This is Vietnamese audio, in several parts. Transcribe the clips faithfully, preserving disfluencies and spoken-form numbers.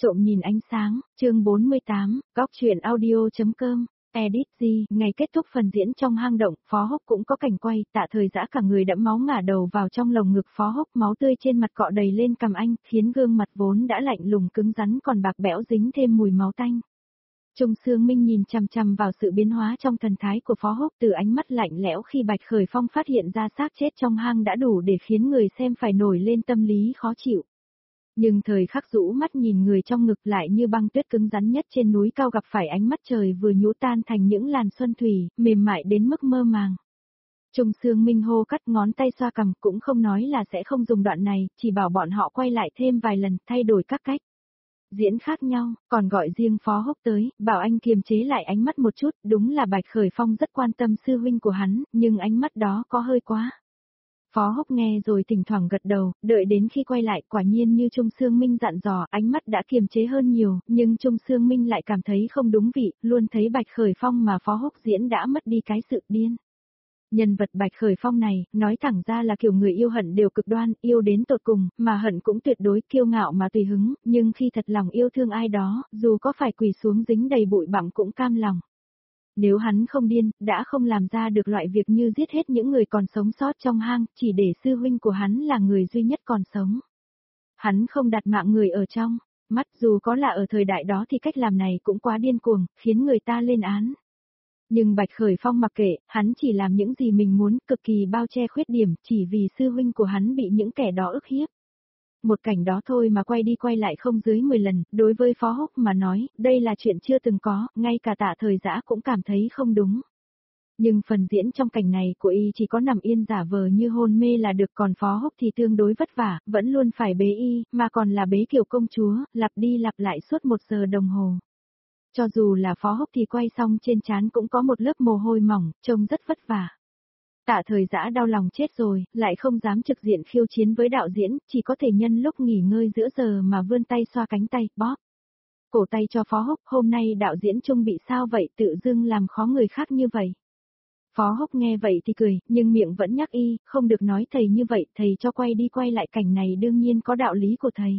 Trộm nhìn ánh sáng, chương bốn mươi tám, góc truyện audio.com, edit gì, ngày kết thúc phần diễn trong hang động, Phó Húc cũng có cảnh quay, Tạ Thời Dã cả người đẫm máu ngả đầu vào trong lồng ngực Phó Húc, máu tươi trên mặt cọ đầy lên cằm anh, khiến gương mặt vốn đã lạnh lùng cứng rắn còn bạc bẽo dính thêm mùi máu tanh. Trung Sương Minh nhìn chằm chằm vào sự biến hóa trong thần thái của Phó Húc, từ ánh mắt lạnh lẽo khi Bạch Khởi Phong phát hiện ra xác chết trong hang đã đủ để khiến người xem phải nổi lên tâm lý khó chịu. Nhưng thời khắc rũ mắt nhìn người trong ngực lại như băng tuyết cứng rắn nhất trên núi cao gặp phải ánh mắt trời vừa nhũ tan thành những làn xuân thủy, mềm mại đến mức mơ màng. Trung Sương Minh hô cắt ngón tay xoa cằm, cũng không nói là sẽ không dùng đoạn này, chỉ bảo bọn họ quay lại thêm vài lần, thay đổi các cách diễn khác nhau, còn gọi riêng Phó Húc tới, bảo anh kiềm chế lại ánh mắt một chút, đúng là Bạch Khởi Phong rất quan tâm sư huynh của hắn, nhưng ánh mắt đó có hơi quá. Phó Húc nghe rồi thỉnh thoảng gật đầu, đợi đến khi quay lại quả nhiên như Trung Sương Minh dặn dò, ánh mắt đã kiềm chế hơn nhiều, nhưng Trung Sương Minh lại cảm thấy không đúng vị, luôn thấy Bạch Khởi Phong mà Phó Húc diễn đã mất đi cái sự điên. Nhân vật Bạch Khởi Phong này, nói thẳng ra là kiểu người yêu hận đều cực đoan, yêu đến tột cùng, mà hận cũng tuyệt đối kiêu ngạo mà tùy hứng, nhưng khi thật lòng yêu thương ai đó, dù có phải quỳ xuống dính đầy bụi bặm cũng cam lòng. Nếu hắn không điên, đã không làm ra được loại việc như giết hết những người còn sống sót trong hang, chỉ để sư huynh của hắn là người duy nhất còn sống. Hắn không đặt mạng người ở trong mắt, dù có là ở thời đại đó thì cách làm này cũng quá điên cuồng, khiến người ta lên án. Nhưng Bạch Khởi Phong mặc kệ, hắn chỉ làm những gì mình muốn, cực kỳ bao che khuyết điểm, chỉ vì sư huynh của hắn bị những kẻ đó ức hiếp. Một cảnh đó thôi mà quay đi quay lại không dưới mười lần, đối với Phó Húc mà nói, đây là chuyện chưa từng có, ngay cả Tạ Thời Dã cũng cảm thấy không đúng. Nhưng phần diễn trong cảnh này của y chỉ có nằm yên giả vờ như hôn mê là được, còn Phó Húc thì tương đối vất vả, vẫn luôn phải bế y, mà còn là bế kiểu công chúa, lặp đi lặp lại suốt một giờ đồng hồ. Cho dù là Phó Húc thì quay xong trên trán cũng có một lớp mồ hôi mỏng, trông rất vất vả. Tạ Thời Dã đau lòng chết rồi, lại không dám trực diện khiêu chiến với đạo diễn, chỉ có thể nhân lúc nghỉ ngơi giữa giờ mà vươn tay xoa cánh tay, bóp cổ tay cho Phó Húc. Hôm nay đạo diễn Trung bị sao vậy, tự dưng làm khó người khác như vậy. Phó Húc nghe vậy thì cười, nhưng miệng vẫn nhắc y, không được nói thầy như vậy, thầy cho quay đi quay lại cảnh này đương nhiên có đạo lý của thầy.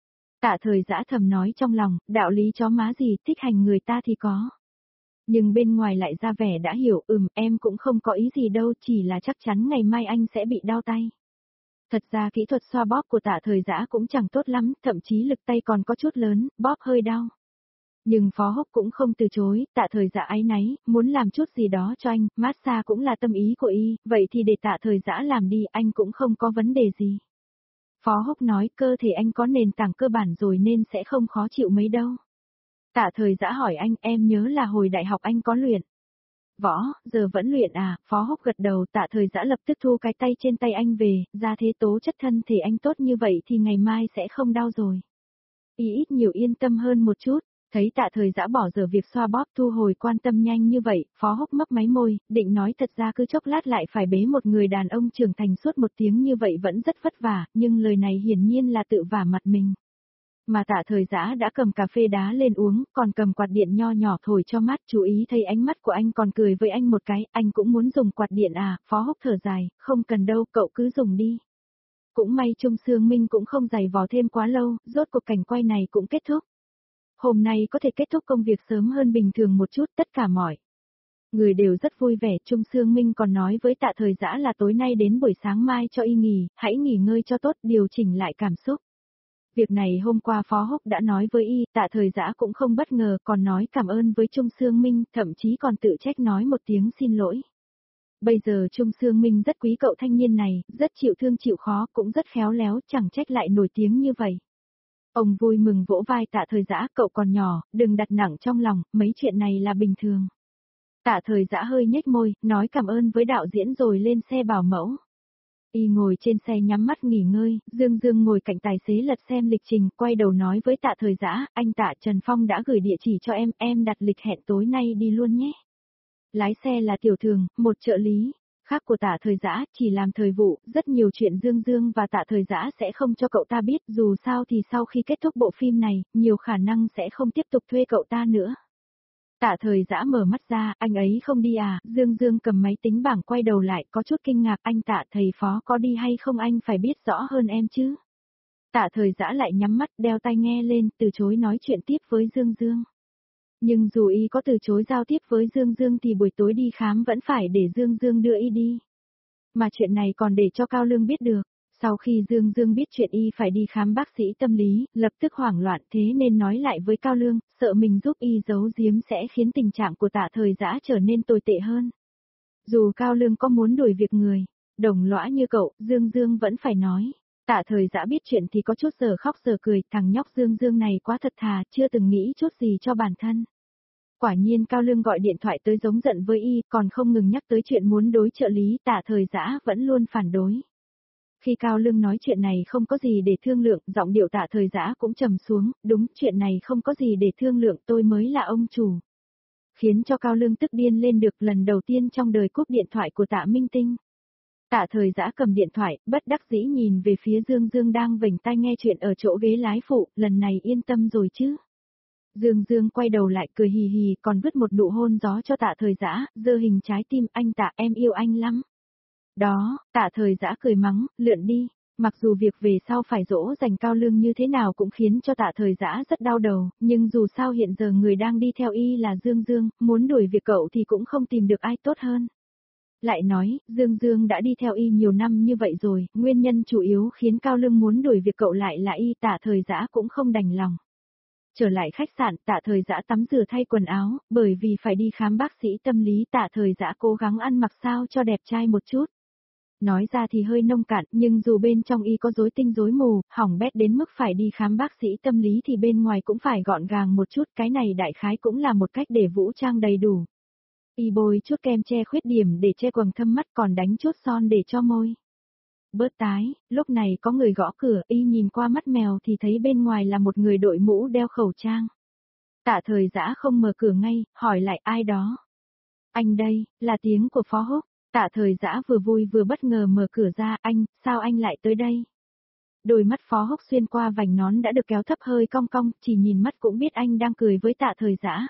Tạ Thời Dã thầm nói trong lòng, đạo lý chó má gì, thích hành người ta thì có. Nhưng bên ngoài lại ra vẻ đã hiểu, ừm, em cũng không có ý gì đâu, chỉ là chắc chắn ngày mai anh sẽ bị đau tay. Thật ra kỹ thuật xoa bóp của Tạ Thời Dã cũng chẳng tốt lắm, thậm chí lực tay còn có chút lớn, bóp hơi đau. Nhưng Phó Húc cũng không từ chối, Tạ Thời Dã áy náy, muốn làm chút gì đó cho anh, massage cũng là tâm ý của y, vậy thì để Tạ Thời Dã làm đi, anh cũng không có vấn đề gì. Phó Húc nói, cơ thể anh có nền tảng cơ bản rồi nên sẽ không khó chịu mấy đâu. Tạ Thời Dã hỏi anh, em nhớ là hồi đại học anh có luyện võ, giờ vẫn luyện à? Phó Húc gật đầu. Tạ Thời Dã lập tức thu cái tay trên tay anh về, ra thế tố chất thân thể anh tốt như vậy thì ngày mai sẽ không đau rồi. Y ít nhiều yên tâm hơn một chút. Thấy Tạ Thời Dã bỏ giờ việc xoa bóp thu hồi quan tâm nhanh như vậy, Phó Húc mấp máy môi, định nói thật ra cứ chốc lát lại phải bế một người đàn ông trưởng thành suốt một tiếng như vậy vẫn rất vất vả, nhưng lời này hiển nhiên là tự vả mặt mình. Mà Tạ Thời Dã đã cầm cà phê đá lên uống, còn cầm quạt điện nho nhỏ thổi cho mát, chú ý thấy ánh mắt của anh còn cười với anh một cái, anh cũng muốn dùng quạt điện à? Phó Húc thở dài, không cần đâu, cậu cứ dùng đi. Cũng may Trung Sương Minh cũng không giày vò thêm quá lâu, rốt cuộc cảnh quay này cũng kết thúc. Hôm nay có thể kết thúc công việc sớm hơn bình thường một chút, tất cả mọi người đều rất vui vẻ. Trung Sương Minh còn nói với Tạ Thời Dã là tối nay đến buổi sáng mai cho y nghỉ, hãy nghỉ ngơi cho tốt, điều chỉnh lại cảm xúc. Việc này hôm qua Phó Húc đã nói với y, Tạ Thời Dã cũng không bất ngờ, còn nói cảm ơn với Trung Sương Minh, thậm chí còn tự trách nói một tiếng xin lỗi. Bây giờ Trung Sương Minh rất quý cậu thanh niên này, rất chịu thương chịu khó, cũng rất khéo léo, chẳng trách lại nổi tiếng như vậy. Ông vui mừng vỗ vai Tạ Thời Dã, cậu còn nhỏ, đừng đặt nặng trong lòng, mấy chuyện này là bình thường. Tạ Thời Dã hơi nhếch môi, nói cảm ơn với đạo diễn rồi lên xe bảo mẫu. Y ngồi trên xe nhắm mắt nghỉ ngơi, Dương Dương ngồi cạnh tài xế lật xem lịch trình, quay đầu nói với Tạ Thời Dã, anh Tạ, Trần Phong đã gửi địa chỉ cho em, em đặt lịch hẹn tối nay đi luôn nhé. Lái xe là Tiểu Thường, một trợ lý khác của Tạ Thời Dã, chỉ làm thời vụ, rất nhiều chuyện Dương Dương và Tạ Thời Dã sẽ không cho cậu ta biết, dù sao thì sau khi kết thúc bộ phim này, nhiều khả năng sẽ không tiếp tục thuê cậu ta nữa. Tạ Thời Dã mở mắt ra, anh ấy không đi à? Dương Dương cầm máy tính bảng quay đầu lại, có chút kinh ngạc, anh Tạ, thầy Phó có đi hay không anh phải biết rõ hơn em chứ. Tạ Thời Dã lại nhắm mắt đeo tai nghe lên, từ chối nói chuyện tiếp với Dương Dương. Nhưng dù y có từ chối giao tiếp với Dương Dương thì buổi tối đi khám vẫn phải để Dương Dương đưa y đi. Mà chuyện này còn để cho Cao Lương biết được. Sau khi Dương Dương biết chuyện y phải đi khám bác sĩ tâm lý, lập tức hoảng loạn thế nên nói lại với Cao Lương, sợ mình giúp y giấu giếm sẽ khiến tình trạng của Tạ Thời Dã trở nên tồi tệ hơn. Dù Cao Lương có muốn đuổi việc người, đồng lõa như cậu, Dương Dương vẫn phải nói. Tạ Thời Dã biết chuyện thì có chút giờ khóc giờ cười, thằng nhóc Dương Dương này quá thật thà, chưa từng nghĩ chút gì cho bản thân. Quả nhiên Cao Lương gọi điện thoại tới giống giận với y, còn không ngừng nhắc tới chuyện muốn đối trợ lý, Tạ Thời Dã vẫn luôn phản đối. Khi Cao Lương nói chuyện này không có gì để thương lượng, giọng điệu Tạ Thời Dã cũng trầm xuống, đúng, chuyện này không có gì để thương lượng, tôi mới là ông chủ. Khiến cho Cao Lương tức điên lên được, lần đầu tiên trong đời cúp điện thoại của Tạ Minh Tinh. Tạ Thời Dã cầm điện thoại, bất đắc dĩ nhìn về phía Dương Dương đang vểnh tai nghe chuyện ở chỗ ghế lái phụ, lần này yên tâm rồi chứ. Dương Dương quay đầu lại cười hì hì, còn vứt một nụ hôn gió cho Tạ Thời Dã, giơ hình trái tim, anh Tạ, em yêu anh lắm. Đó, Tạ Thời Dã cười mắng, lượn đi. Mặc dù việc về sau phải dỗ dành Cao Lương như thế nào cũng khiến cho Tạ Thời Dã rất đau đầu, nhưng dù sao hiện giờ người đang đi theo y là Dương Dương, muốn đuổi việc cậu thì cũng không tìm được ai tốt hơn. Lại nói, Dương Dương đã đi theo y nhiều năm như vậy rồi, nguyên nhân chủ yếu khiến Cao Lương muốn đuổi việc cậu lại là y, Tạ Thời Dã cũng không đành lòng. Trở lại khách sạn, Tạ Thời Dã tắm rửa thay quần áo, bởi vì phải đi khám bác sĩ tâm lý, Tạ Thời Dã cố gắng ăn mặc sao cho đẹp trai một chút. Nói ra thì hơi nông cạn, nhưng dù bên trong y có rối tinh rối mù, hỏng bét đến mức phải đi khám bác sĩ tâm lý thì bên ngoài cũng phải gọn gàng một chút, cái này đại khái cũng là một cách để vũ trang đầy đủ. Y bôi chút kem che khuyết điểm để che quầng thâm mắt, còn đánh chút son để cho môi bớt tái. Lúc này có người gõ cửa, y nhìn qua mắt mèo thì thấy bên ngoài là một người đội mũ đeo khẩu trang. Tạ Thời Dã không mở cửa ngay, hỏi lại ai đó. Anh đây, là tiếng của Phó Húc. Tạ Thời Dã vừa vui vừa bất ngờ mở cửa ra, anh, sao anh lại tới đây? Đôi mắt Phó Húc xuyên qua vành nón đã được kéo thấp hơi cong cong, chỉ nhìn mắt cũng biết anh đang cười với Tạ Thời Dã.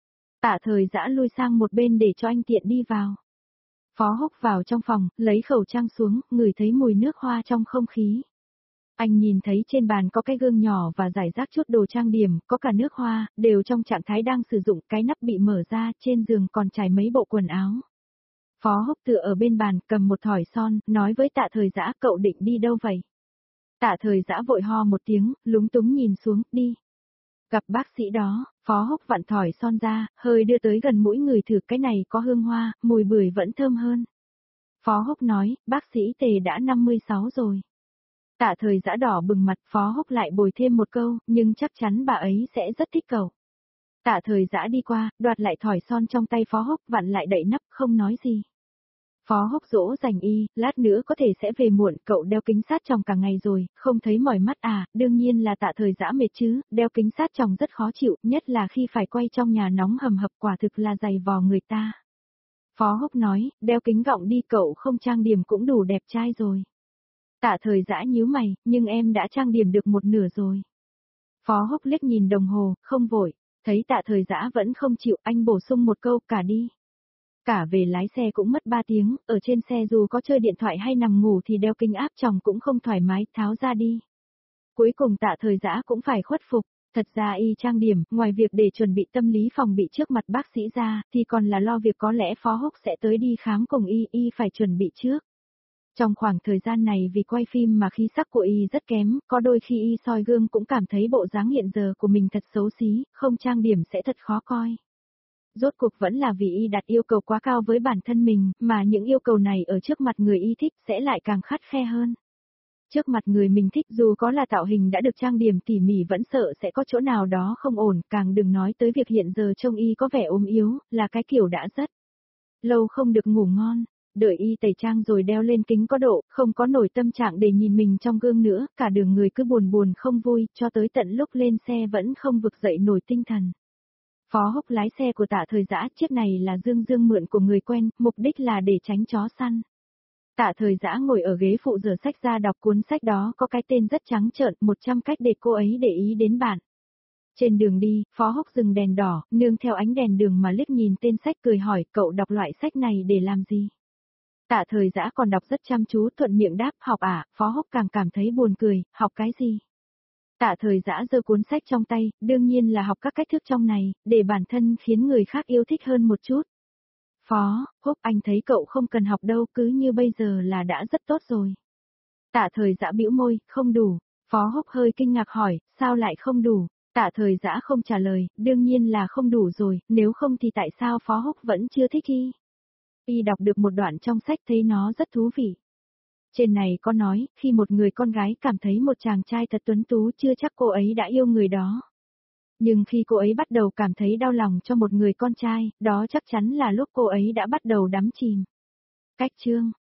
Tạ Thời Dã lui sang một bên để cho anh tiện đi vào. Phó Húc vào trong phòng, lấy khẩu trang xuống, ngửi thấy mùi nước hoa trong không khí. Anh nhìn thấy trên bàn có cái gương nhỏ và rải rác chút đồ trang điểm, có cả nước hoa, đều trong trạng thái đang sử dụng, cái nắp bị mở ra, trên giường còn trải mấy bộ quần áo. Phó Húc tựa ở bên bàn, cầm một thỏi son, nói với Tạ Thời Dã, cậu định đi đâu vậy? Tạ Thời Dã vội ho một tiếng, lúng túng nhìn xuống, đi. Gặp bác sĩ đó, Phó Húc vặn thỏi son ra, hơi đưa tới gần mũi người thử, cái này có hương hoa, mùi bưởi vẫn thơm hơn. Phó Húc nói, bác sĩ Tề đã năm mươi sáu rồi. Tạ Thời Dã đỏ bừng mặt, Phó Húc lại bồi thêm một câu, nhưng chắc chắn bà ấy sẽ rất thích cậu. Tạ Thời Dã đi qua, đoạt lại thỏi son trong tay Phó Húc, vặn lại đậy nắp, không nói gì. Phó Húc dỗ dành y, lát nữa có thể sẽ về muộn, cậu đeo kính sát tròng cả ngày rồi, không thấy mỏi mắt à, đương nhiên là Tạ Thời Dã mệt chứ, đeo kính sát tròng rất khó chịu, nhất là khi phải quay trong nhà nóng hầm hập, quả thực là dày vò người ta. Phó Húc nói, đeo kính gọng đi, cậu không trang điểm cũng đủ đẹp trai rồi. Tạ Thời Dã nhíu mày, nhưng em đã trang điểm được một nửa rồi. Phó Húc liếc nhìn đồng hồ, không vội, thấy Tạ Thời Dã vẫn không chịu, anh bổ sung một câu, cả đi. Cả về lái xe cũng mất ba tiếng, ở trên xe dù có chơi điện thoại hay nằm ngủ thì đeo kính áp tròng cũng không thoải mái, tháo ra đi. Cuối cùng Tạ Thời Dã cũng phải khuất phục, thật ra y trang điểm, ngoài việc để chuẩn bị tâm lý phòng bị trước mặt bác sĩ ra, thì còn là lo việc có lẽ Phó Húc sẽ tới đi khám cùng y, y phải chuẩn bị trước. Trong khoảng thời gian này vì quay phim mà khí sắc của y rất kém, có đôi khi y soi gương cũng cảm thấy bộ dáng hiện giờ của mình thật xấu xí, không trang điểm sẽ thật khó coi. Rốt cuộc vẫn là vì y đặt yêu cầu quá cao với bản thân mình, mà những yêu cầu này ở trước mặt người y thích sẽ lại càng khắt khe hơn. Trước mặt người mình thích dù có là tạo hình đã được trang điểm tỉ mỉ vẫn sợ sẽ có chỗ nào đó không ổn, càng đừng nói tới việc hiện giờ trông y có vẻ ốm yếu, là cái kiểu đã rất lâu không được ngủ ngon. Đợi y tẩy trang rồi đeo lên kính có độ, không có nổi tâm trạng để nhìn mình trong gương nữa, cả đường người cứ buồn buồn không vui, cho tới tận lúc lên xe vẫn không vực dậy nổi tinh thần. Phó Húc lái xe của Tạ Thời Dã, chiếc này là Dương Dương mượn của người quen, mục đích là để tránh chó săn. Tạ Thời Dã ngồi ở ghế phụ rửa sách ra đọc cuốn sách đó có cái tên rất trắng trợn, một trăm cách để cô ấy để ý đến bạn. Trên đường đi, Phó Húc dừng đèn đỏ, nương theo ánh đèn đường mà liếc nhìn tên sách cười hỏi, cậu đọc loại sách này để làm gì? Tạ Thời Dã còn đọc rất chăm chú, thuận miệng đáp, học à, Phó Húc càng cảm thấy buồn cười, học cái gì? Tạ Thời Dã giơ cuốn sách trong tay, đương nhiên là học các cách thức trong này, để bản thân khiến người khác yêu thích hơn một chút. Phó, Húc anh thấy cậu không cần học đâu, cứ như bây giờ là đã rất tốt rồi. Tạ Thời Dã bĩu môi, không đủ. Phó Húc hơi kinh ngạc hỏi, sao lại không đủ? Tạ Thời Dã không trả lời, đương nhiên là không đủ rồi, nếu không thì tại sao Phó Húc vẫn chưa thích y? Y đọc được một đoạn trong sách thấy nó rất thú vị. Trên này có nói, khi một người con gái cảm thấy một chàng trai thật tuấn tú chưa chắc cô ấy đã yêu người đó. Nhưng khi cô ấy bắt đầu cảm thấy đau lòng cho một người con trai, đó chắc chắn là lúc cô ấy đã bắt đầu đắm chìm. Cách chương